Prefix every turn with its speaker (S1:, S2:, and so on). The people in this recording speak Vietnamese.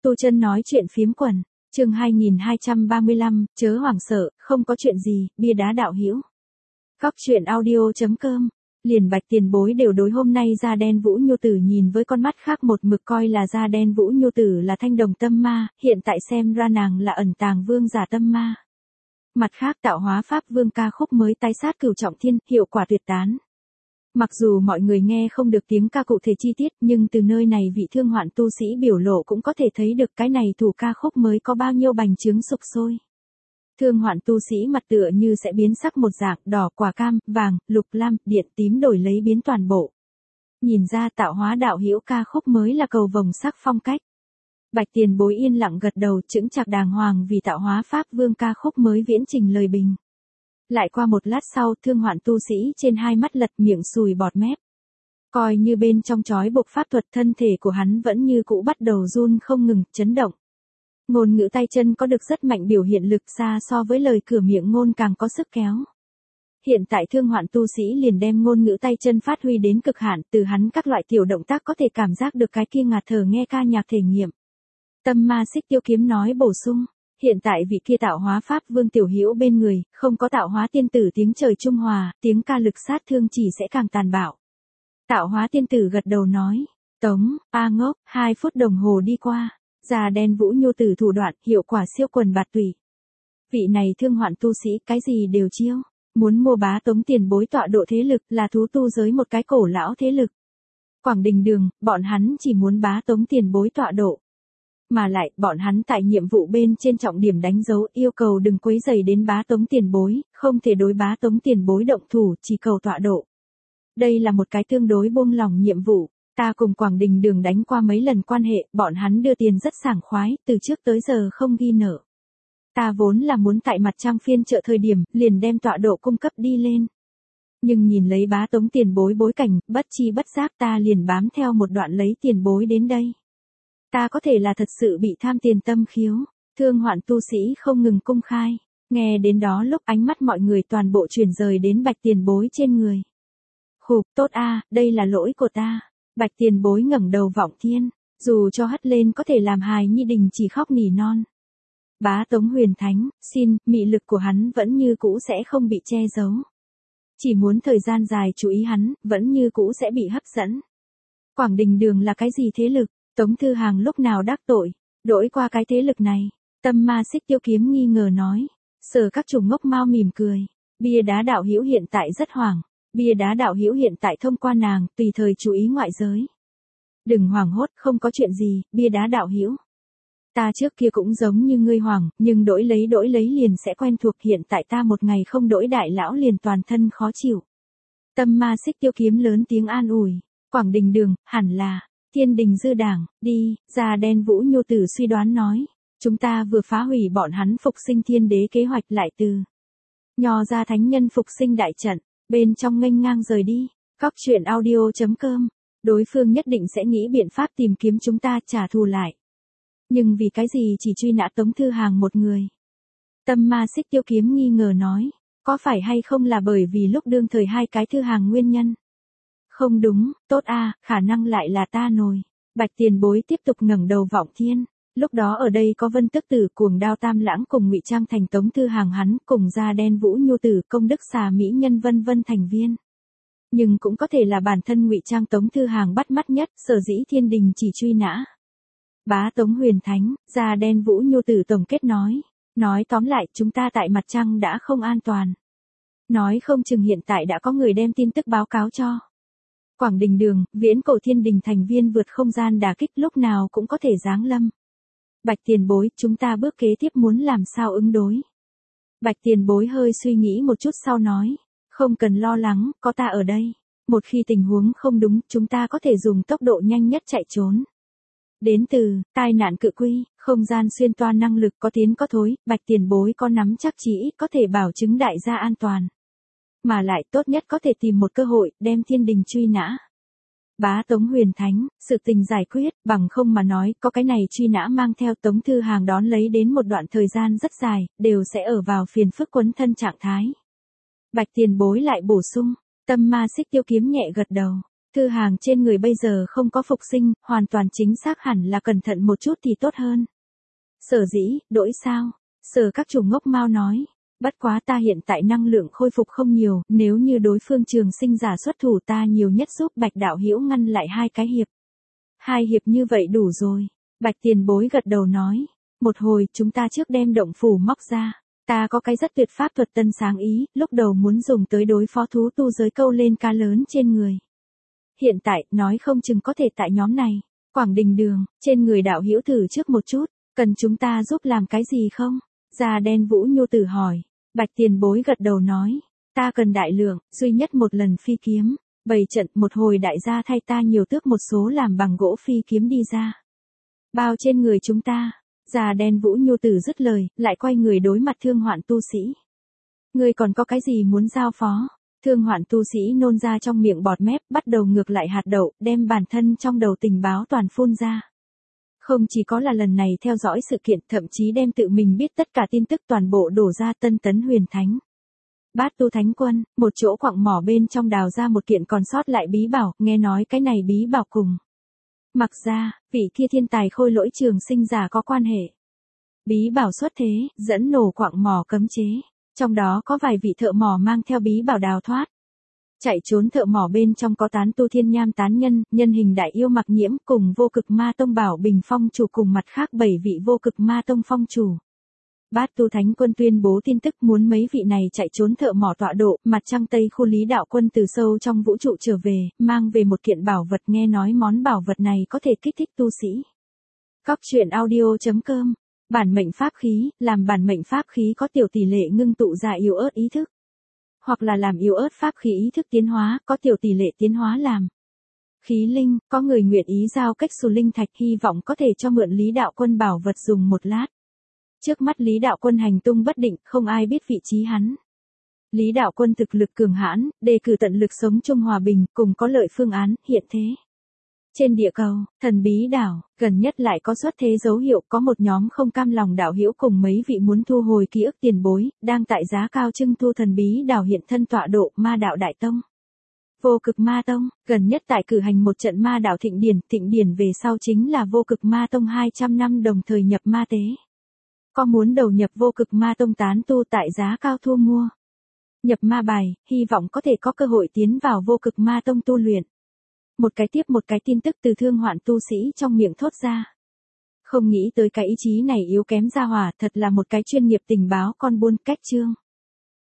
S1: Tu Chân nói chuyện phiếm quần, chương 2235, chớ hoảng sợ, không có chuyện gì, bia đá đạo hữu. Góc truyện audio.com, liền Bạch Tiền Bối đều đối hôm nay da đen Vũ Nhu Tử nhìn với con mắt khác một mực coi là da đen Vũ Nhu Tử là thanh đồng tâm ma, hiện tại xem ra nàng là ẩn tàng vương giả tâm ma. Mặt khác tạo hóa pháp vương ca khúc mới tái sát Cửu Trọng Thiên, hiệu quả tuyệt tán. Mặc dù mọi người nghe không được tiếng ca cụ thể chi tiết, nhưng từ nơi này vị thương hoạn tu sĩ biểu lộ cũng có thể thấy được cái này thủ ca khúc mới có bao nhiêu bành trướng sục sôi. Thương hoạn tu sĩ mặt tựa như sẽ biến sắc một dạng, đỏ, quả cam, vàng, lục lam, điện, tím đổi lấy biến toàn bộ. Nhìn ra tạo hóa đạo hữu ca khúc mới là cầu vồng sắc phong cách. Bạch Tiền Bối yên lặng gật đầu, chững chạc đàng hoàng vì tạo hóa pháp vương ca khúc mới viễn trình lời bình. Lại qua một lát sau, thương hoạn tu sĩ trên hai mắt lật miệng sùi bọt mép. Coi như bên trong chói buộc pháp thuật, thân thể của hắn vẫn như cũ bắt đầu run không ngừng, chấn động. Ngôn ngữ tay chân có được rất mạnh biểu hiện lực, xa so với lời cửa miệng ngôn càng có sức kéo. Hiện tại thương hoạn tu sĩ liền đem ngôn ngữ tay chân phát huy đến cực hạn, từ hắn các loại tiểu động tác có thể cảm giác được cái kia ngạt thở nghe ca nhạc thể nghiệm. Tâm ma Xích Tiêu Kiếm nói bổ sung. Hiện tại vị kia tạo hóa pháp vương tiểu hữu bên người, không có tạo hóa tiên tử tiếng trời trung hòa, tiếng ca lực sát thương chỉ sẽ càng tàn bạo. Tạo hóa tiên tử gật đầu nói, Tống, A ngốc, 2 phút đồng hồ đi qua, da đen Vũ Nhu Tử thủ đoạn, hiệu quả siêu quần bạt tùy. Vị này thương hoạn tu sĩ cái gì đều chiêu, muốn mua bá Tống Tiền Bối tọa độ thế lực là thú tu giới một cái cổ lão thế lực. Quảng Đình Đường, bọn hắn chỉ muốn bá Tống Tiền Bối tọa độ. Mà lại, bọn hắn tại nhiệm vụ bên trên trọng điểm đánh dấu, yêu cầu đừng quấy rầy đến bá Tống Tiền Bối, không thể đối bá Tống Tiền Bối động thủ, chỉ cầu tọa độ. Đây là một cái tương đối buông lỏng nhiệm vụ, ta cùng Quảng Đình Đường đánh qua mấy lần quan hệ, bọn hắn đưa tiền rất sảng khoái, từ trước tới giờ không ghi nợ. Ta vốn là muốn tại mặt trăng phiên chợ thời điểm, liền đem tọa độ cung cấp đi lên. Nhưng nhìn lấy bá Tống Tiền Bối bối cảnh, bất chi bất giác ta liền bám theo một đoạn lấy tiền bối đến đây. Ta có thể là thật sự bị tham tiền tâm khiếu, thương hoạn tu sĩ không ngừng công khai, nghe đến đó lúc ánh mắt mọi người toàn bộ chuyển rời đến Bạch Tiền Bối trên người. Khục, tốt a, đây là lỗi của ta. Bạch Tiền Bối ngẩng đầu vọng thiên, dù cho hất lên có thể làm hài nhi đình chỉ khóc nỉ non. Bá Tống Huyền Thánh, xin, mị lực của hắn vẫn như cũ sẽ không bị che giấu. Chỉ muốn thời gian dài chú ý hắn, vẫn như cũ sẽ bị hấp dẫn. Quảng Đình Đường là cái gì thế lực? Tống Thư Hàng lúc nào đắc tội, đổi qua cái thế lực này, tâm ma Xích Tiêu Kiếm nghi ngờ nói, Sở Các Chủ ngốc mau mỉm cười, bia đá đạo hữu hiện tại rất hoảng, bia đá đạo hữu hiện tại thông qua nàng, tùy thời chú ý ngoại giới. Đừng hoảng hốt, không có chuyện gì, bia đá đạo hữu. Ta trước kia cũng giống như ngươi hoảng, nhưng đổi lấy liền sẽ quen thuộc, hiện tại ta một ngày không đổi đại lão liền toàn thân khó chịu. Tâm ma Xích Tiêu Kiếm lớn tiếng an ủi, Quảng Đình Đường, hẳn là Thiên Đình Dư Đảng, đi, da đen Vũ Nhu Tử suy đoán nói, chúng ta vừa phá hủy bọn hắn phục sinh thiên đế kế hoạch lại từ Nho ra thánh nhân phục sinh đại trận, bên trong nghênh ngang rời đi. Góc truyện audio.com, đối phương nhất định sẽ nghĩ biện pháp tìm kiếm chúng ta trả thù lại. Nhưng vì cái gì chỉ truy nã Tống Thư Hàng một người? Tâm ma Xích Tiêu Kiếm nghi ngờ nói, có phải hay không là bởi vì lúc đương thời hai cái Thư Hàng nguyên nhân? Không đúng, tốt a, khả năng lại là ta nồi. Bạch Tiền Bối tiếp tục ngẩng đầu vọng thiên. Lúc đó ở đây có Vân Tức Tử, Cuồng Đao Tam Lãng cùng ngụy trang thành Tống Thư Hàng hắn, cùng da đen Vũ Nhu Tử, công đức xà mỹ nhân vân vân thành viên. Nhưng cũng có thể là bản thân ngụy trang Tống Thư Hàng bắt mắt nhất, sở dĩ thiên đình chỉ truy nã bá Tống Huyền Thánh, da đen Vũ Nhu Tử tổng kết nói. Nói tóm lại, chúng ta tại mặt trăng đã không an toàn. Nói không chừng hiện tại đã có người đem tin tức báo cáo cho Quảng Đình Đường, viễn cổ thiên đình thành viên vượt không gian đả kích lúc nào cũng có thể giáng lâm. Bạch Tiền Bối, chúng ta bước kế tiếp muốn làm sao ứng đối? Bạch Tiền Bối hơi suy nghĩ một chút sau nói, không cần lo lắng, có ta ở đây. Một khi tình huống không đúng, chúng ta có thể dùng tốc độ nhanh nhất chạy trốn. Đến từ tai nạn cự quy, không gian xuyên toa năng lực có tiến có thối, Bạch Tiền Bối có nắm chắc chỉ ít có thể bảo chứng đại gia an toàn. Mà lại tốt nhất có thể tìm một cơ hội, đem thiên đình truy nã bá Tống Huyền Thánh, sự tình giải quyết, bằng không mà nói, có cái này truy nã mang theo Tống Thư Hàng đón lấy đến một đoạn thời gian rất dài, đều sẽ ở vào phiền phức quấn thân trạng thái. Bạch Tiền Bối lại bổ sung, tâm ma Xích Tiêu Kiếm nhẹ gật đầu. Thư hàng trên người bây giờ không có phục sinh, hoàn toàn chính xác hẳn là cẩn thận một chút thì tốt hơn. Sở dĩ, đổi sao? Sở các chủ ngốc mau nói. Bất quá ta hiện tại năng lượng khôi phục không nhiều, nếu như đối phương Trường Sinh giả xuất thủ ta nhiều nhất giúp Bạch đạo hữu ngăn lại 2 cái hiệp. 2 hiệp như vậy đủ rồi. Bạch tiền bối gật đầu nói. Một hồi chúng ta trước đem động phủ móc ra. Ta có cái rất tuyệt pháp thuật tân sáng ý, lúc đầu muốn dùng tới đối phó thú tu giới câu lên cá lớn trên người. Hiện tại, nói không chừng có thể tại nhóm này. Quảng Đình Đường, trên người đạo hữu thử trước một chút, cần chúng ta giúp làm cái gì không? Da đen Vũ Nhu Tử hỏi. Bạch tiền bối gật đầu nói. Ta cần đại lượng, duy nhất một lần phi kiếm. Bày trận một hồi đại gia thay ta nhiều tước một số làm bằng gỗ phi kiếm đi ra. Bao trên người chúng ta. Da đen Vũ Nhu Tử dứt lời, lại quay người đối mặt thương hoạn tu sĩ. Ngươi còn có cái gì muốn giao phó? Thương hoạn tu sĩ nôn ra trong miệng bọt mép, bắt đầu ngược lại hạt đậu, đem bản thân trong đầu tình báo toàn phun ra. Không chỉ có là lần này theo dõi sự kiện, thậm chí đem tự mình biết tất cả tin tức toàn bộ đổ ra Tân Tấn Huyền Thánh. Bát Tu Thánh Quân, một chỗ quặng mỏ bên trong đào ra một kiện còn sót lại bí bảo, nghe nói cái này bí bảo cùng. Mặc ra, vị kia thiên tài khôi lỗi Trường Sinh giả có quan hệ. Bí bảo xuất thế, dẫn nổ quặng mỏ cấm chế. Trong đó có vài vị thợ mỏ mang theo bí bảo đào thoát. Chạy trốn thợ mỏ bên trong có Tán Tu Thiên Nham tán nhân, nhân hình đại yêu Mặc Nhiễm cùng Vô Cực Ma Tông Bảo Bình Phong chủ cùng mặt khác 7 vị Vô Cực Ma Tông phong chủ. Bát Tu Thánh Quân tuyên bố tin tức muốn mấy vị này chạy trốn thợ mỏ tọa độ, mặt trăng Tây khu Lý Đạo Quân từ sâu trong vũ trụ trở về, mang về một kiện bảo vật, nghe nói món bảo vật này có thể kích thích tu sĩ. Cóc truyện audio.com. Bản mệnh pháp khí, làm bản mệnh pháp khí có tiểu tỷ lệ ngưng tụ ra yếu ớt ý thức. Hoặc là làm yếu ớt pháp khí ý thức tiến hóa, có tiểu tỷ lệ tiến hóa làm. Khí linh, có người nguyện ý giao cách xù linh thạch, hy vọng có thể cho mượn Lý Đạo Quân bảo vật dùng một lát. Trước mắt Lý Đạo Quân hành tung bất định, không ai biết vị trí hắn. Lý Đạo Quân thực lực cường hãn, đề cử tận lực sống chung hòa bình, cùng có lợi phương án, hiện thế. Trên địa cầu, thần bí đảo, gần nhất lại có xuất thế dấu hiệu, có một nhóm không cam lòng đạo hữu cùng mấy vị muốn thu hồi ký ức tiền bối, đang tại giá cao trưng thu thần bí đảo hiện thân tọa độ Ma Đạo Đại Tông. Vô Cực Ma Tông, gần nhất tại cử hành một trận Ma Đạo thịnh điển về sau chính là Vô Cực Ma Tông 200 năm đồng thời nhập ma tế. Có muốn đầu nhập Vô Cực Ma Tông tán tu tại giá cao thu mua. Nhập ma bài, hy vọng có thể có cơ hội tiến vào Vô Cực Ma Tông tu luyện. Một cái tiếp một cái tin tức từ thương hoạn tu sĩ trong miệng thốt ra. Không nghĩ tới cái ý chí này yếu kém ra hỏa, thật là một cái chuyên nghiệp tình báo con buôn cách chương.